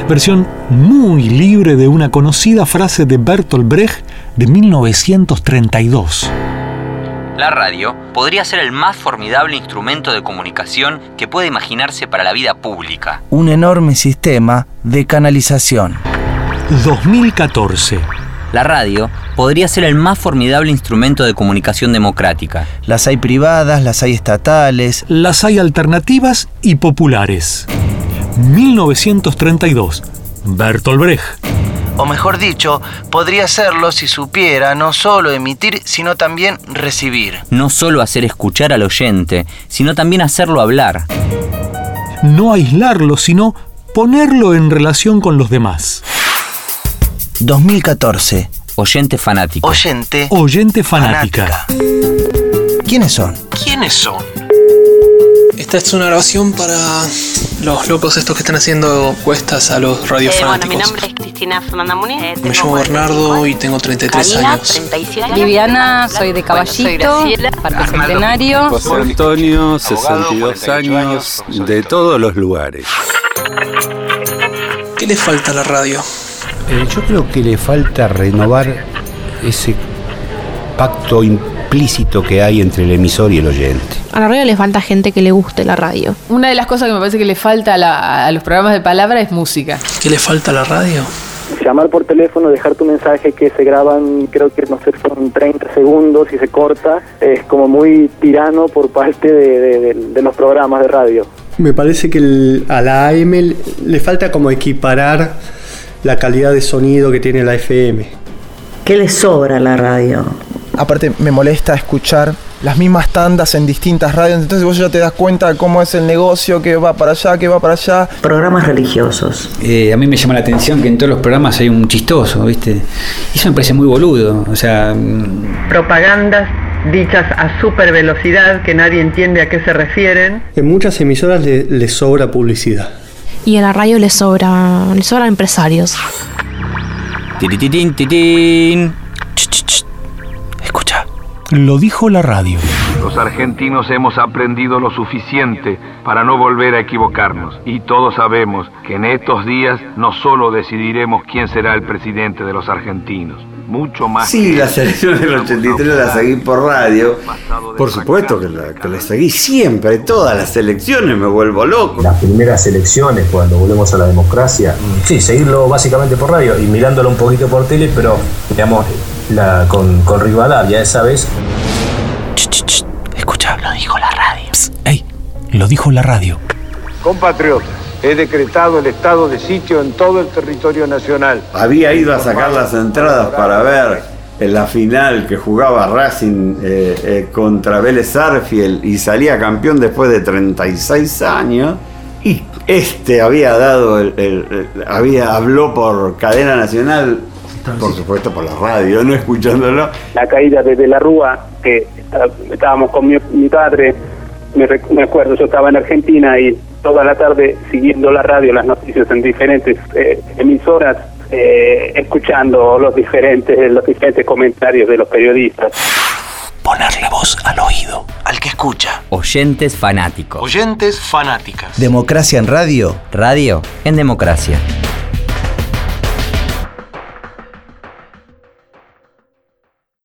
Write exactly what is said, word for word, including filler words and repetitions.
versión muy libre de una conocida frase de Bertolt Brecht de mil novecientos treinta y dos. La radio podría ser el más formidable instrumento de comunicación que puede imaginarse para la vida pública. Un enorme sistema de canalización. dos mil catorce. La radio podría ser el más formidable instrumento de comunicación democrática. Las hay privadas, las hay estatales. Las hay alternativas y populares. mil novecientos treinta y dos. Bertolt Brecht. O mejor dicho, podría serlo si supiera no solo emitir, sino también recibir. No solo hacer escuchar al oyente, sino también hacerlo hablar. No aislarlo, sino ponerlo en relación con los demás. dos mil catorce. Oyente fanático. Oyente. Oyente fanática. fanática. ¿Quiénes son? ¿Quiénes son? Esta es una grabación para los locos estos que están haciendo cuestas a los radiofanáticos. Eh, bueno, mi nombre es Cristina Fernanda Muniz. Eh, Me llamo Bernardo y tengo treinta y tres Karina, años. treinta y siete. Viviana, soy de Caballito, Parque Centenario. José Antonio, sesenta y dos años, de todos los lugares. ¿Qué le falta a la radio? Eh, yo creo que le falta renovar ese pacto implícito que hay entre el emisor y el oyente. A la radio le falta gente que le guste la radio. Una de las cosas que me parece que le falta a, la, a los programas de palabra es música. ¿Qué le falta a la radio? Llamar por teléfono, dejar tu mensaje que se graban, creo que no sé, son treinta segundos y se corta, es como muy tirano por parte de, de, de, de los programas de radio. Me parece que el, a la A M le falta como equiparar la calidad de sonido que tiene la F M. ¿Qué le sobra a la radio? Aparte me molesta escuchar las mismas tandas en distintas radios, entonces vos ya te das cuenta de cómo es el negocio, que va para allá, que va para allá. Programas religiosos. Eh, a mí me llama la atención que en todos los programas hay un chistoso, ¿viste? Y eso me parece muy boludo, o sea... Propagandas dichas a super velocidad que nadie entiende a qué se refieren. En muchas emisoras le, le sobra publicidad. Y a la radio le sobra, le sobran empresarios. Tiritín, titín. Escucha. Lo dijo la radio. Los argentinos hemos aprendido lo suficiente para no volver a equivocarnos. Y todos sabemos que en estos días no solo decidiremos quién será el presidente de los argentinos, mucho más. Sí, las elecciones del ochenta y tres las seguí por radio. Por supuesto que las que la seguí siempre, todas las elecciones, me vuelvo loco. Las primeras elecciones, cuando volvemos a la democracia, sí, seguirlo básicamente por radio y mirándolo un poquito por tele, pero digamos, la, con, con Rivadavia esa vez. Escucha, lo dijo la radio. Psst, ey, lo dijo la radio. Compatriotas, he decretado el estado de sitio en todo el territorio nacional. Había ido a sacar las entradas para ver en la final que jugaba Racing eh, eh, contra Vélez Sarsfield y salía campeón después de treinta y seis años. Y este había dado, el, el, el, había habló por cadena nacional, por supuesto por la radio, no escuchándolo. La caída de, de la Rúa, que estábamos con mi, mi padre, me, me acuerdo, yo estaba en Argentina y toda la tarde siguiendo la radio, las noticias en diferentes eh, emisoras, eh, escuchando los diferentes, los diferentes comentarios de los periodistas. Ponerle voz al oído. Al que escucha. Oyentes fanáticos. Oyentes fanáticas. Democracia en radio. Radio en democracia.